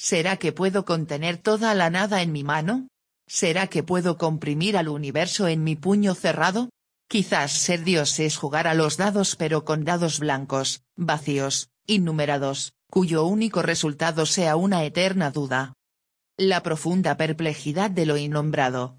¿Será que puedo contener toda la nada en mi mano? ¿Será que puedo comprimir al universo en mi puño cerrado? Quizás ser Dios es jugar a los dados pero con dados blancos, vacíos, innumerados, cuyo único resultado sea una eterna duda. La profunda perplejidad de lo innombrado.